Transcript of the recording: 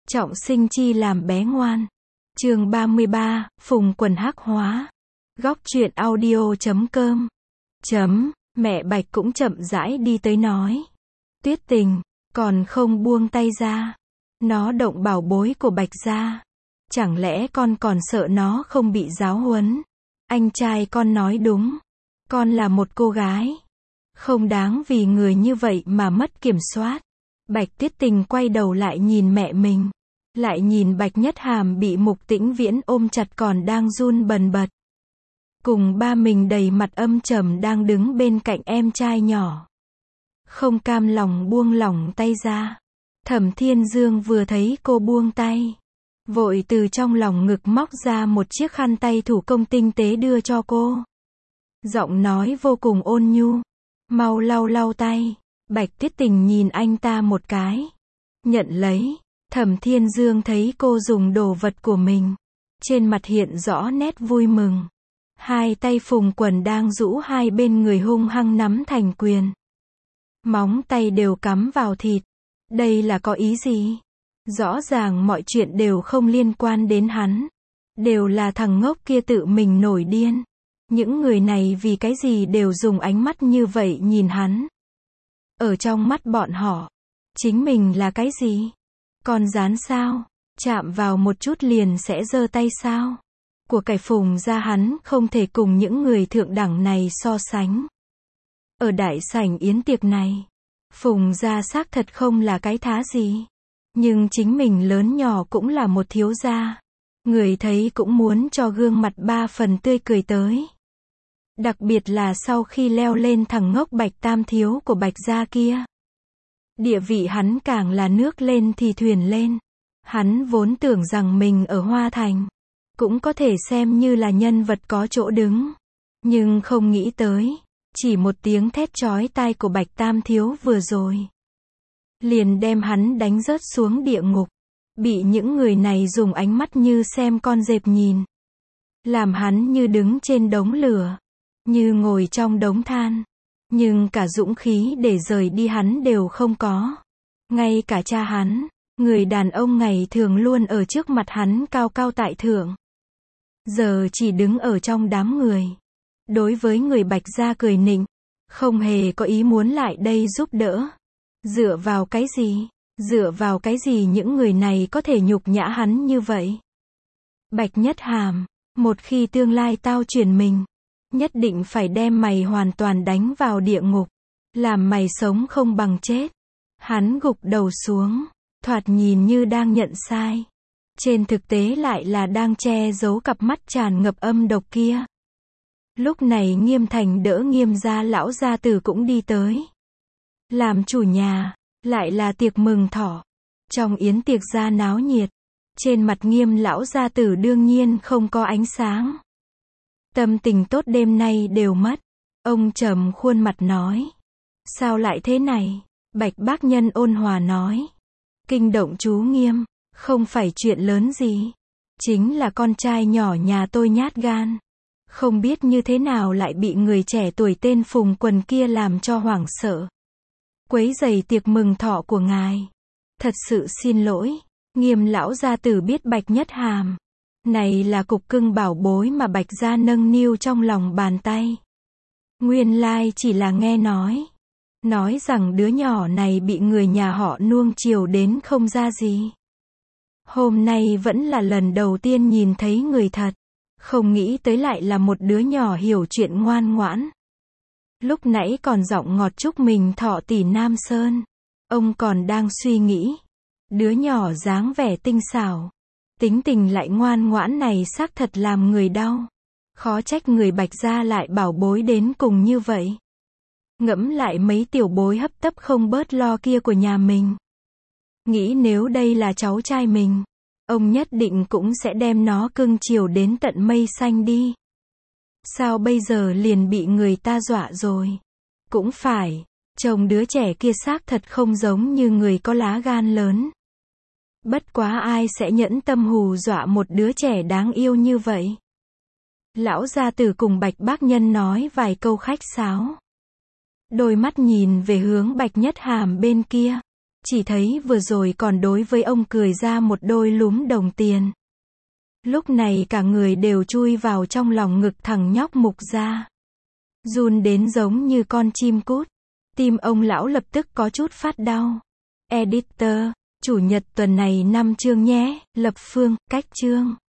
trọng sinh chi làm bé ngoan. Chương 33, Phùng Quần hắc hóa. Góc truyện audio.com. Mẹ Bạch cũng chậm rãi đi tới nói. Tuyết Tình, còn không buông tay ra. Nó động bảo bối của Bạch gia. Chẳng lẽ con còn sợ nó không bị giáo huấn? Anh trai con nói đúng. Con là một cô gái. Không đáng vì người như vậy mà mất kiểm soát. Bạch Tuyết Tình quay đầu lại nhìn mẹ mình. Lại nhìn Bạch Nhất Hàm bị Mục Tĩnh Viễn ôm chặt còn đang run bần bật. Cùng ba mình đầy mặt âm trầm đang đứng bên cạnh em trai nhỏ. Không cam lòng buông lỏng tay ra. Thẩm Thiên Dương vừa thấy cô buông tay. Vội từ trong lòng ngực móc ra một chiếc khăn tay thủ công tinh tế đưa cho cô. Giọng nói vô cùng ôn nhu. Mau lau tay. Bạch Tuyết Tình nhìn anh ta một cái. Nhận lấy. Thẩm Thiên Dương thấy cô dùng đồ vật của mình. Trên mặt hiện rõ nét vui mừng. Hai tay Phùng Quần đang rũ hai bên người hung hăng nắm thành quyền. Móng tay đều cắm vào thịt. Đây là có ý gì? Rõ ràng mọi chuyện đều không liên quan đến hắn. Đều là thằng ngốc kia tự mình nổi điên. Những người này vì cái gì đều dùng ánh mắt như vậy nhìn hắn. Ở trong mắt bọn họ, chính mình là cái gì? Con rán sao? Chạm vào một chút liền sẽ giơ tay sao? Của cải Phùng gia hắn không thể cùng những người thượng đẳng này so sánh. Ở đại sảnh yến tiệc này, Phùng gia xác thật không là cái thá gì. Nhưng chính mình lớn nhỏ cũng là một thiếu gia. Người thấy cũng muốn cho gương mặt ba phần tươi cười tới. Đặc biệt là sau khi leo lên thằng ngốc Bạch Tam Thiếu của Bạch gia kia. Địa vị hắn càng là nước lên thì thuyền lên. Hắn vốn tưởng rằng mình ở Hoa Thành cũng có thể xem như là nhân vật có chỗ đứng. Nhưng không nghĩ tới, chỉ một tiếng thét chói tai của Bạch Tam Thiếu vừa rồi liền đem hắn đánh rớt xuống địa ngục. Bị những người này dùng ánh mắt như xem con dẹp nhìn. Làm hắn như đứng trên đống lửa, như ngồi trong đống than. Nhưng cả dũng khí để rời đi hắn đều không có. Ngay cả cha hắn, người đàn ông ngày thường luôn ở trước mặt hắn cao cao tại thượng, giờ chỉ đứng ở trong đám người. Đối với người Bạch gia cười nịnh, không hề có ý muốn lại đây giúp đỡ. Dựa vào cái gì? Dựa vào cái gì những người này có thể nhục nhã hắn như vậy? Bạch Nhất Hàm, một khi tương lai tao chuyển mình, nhất định phải đem mày hoàn toàn đánh vào địa ngục. Làm mày sống không bằng chết. Hắn gục đầu xuống, thoạt nhìn như đang nhận sai. Trên thực tế lại là đang che giấu cặp mắt tràn ngập âm độc kia. Lúc này Nghiêm Thành đỡ Nghiêm gia lão gia tử cũng đi tới. Làm chủ nhà, lại là tiệc mừng thọ. Trong yến tiệc gia náo nhiệt, trên mặt Nghiêm lão gia tử đương nhiên không có ánh sáng. Tâm tình tốt đêm nay đều mất. Ông trầm khuôn mặt nói. Sao lại thế này? Bạch Bác Nhân ôn hòa nói. Kinh động chú Nghiêm, không phải chuyện lớn gì. Chính là con trai nhỏ nhà tôi nhát gan. Không biết như thế nào lại bị người trẻ tuổi tên Phùng Quần kia làm cho hoảng sợ. Quấy rầy tiệc mừng thọ của ngài. Thật sự xin lỗi. Nghiêm lão gia tử biết Bạch Nhất Hàm này là cục cưng bảo bối mà Bạch gia nâng niu trong lòng bàn tay. Nguyên lai chỉ là nghe nói rằng đứa nhỏ này bị người nhà họ nuông chiều đến không ra gì. Hôm nay vẫn là lần đầu tiên nhìn thấy người thật. Không nghĩ tới lại là một đứa nhỏ hiểu chuyện ngoan ngoãn. Lúc nãy còn giọng ngọt chúc mình thọ tỷ Nam Sơn. Ông còn đang suy nghĩ. Đứa nhỏ dáng vẻ tinh xảo, tính tình lại ngoan ngoãn này xác thật làm người đau. Khó trách người Bạch gia lại bảo bối đến cùng như vậy. Ngẫm lại mấy tiểu bối hấp tấp không bớt lo kia của nhà mình. Nghĩ nếu đây là cháu trai mình, ông nhất định cũng sẽ đem nó cưng chiều đến tận mây xanh đi. Sao bây giờ liền bị người ta dọa rồi? Cũng phải, chồng đứa trẻ kia xác thật không giống như người có lá gan lớn. Bất quá ai sẽ nhẫn tâm hù dọa một đứa trẻ đáng yêu như vậy? Lão gia tử cùng Bạch Bác Nhân nói vài câu khách sáo. Đôi mắt nhìn về hướng Bạch Nhất Hàm bên kia. Chỉ thấy vừa rồi còn đối với ông cười ra một đôi lúm đồng tiền. Lúc này cả người đều chui vào trong lòng ngực thằng nhóc Mục gia. Run đến giống như con chim cút. Tim ông lão lập tức có chút phát đau. Editor, chủ nhật tuần này 5 chương nhé, lập phương, cách chương.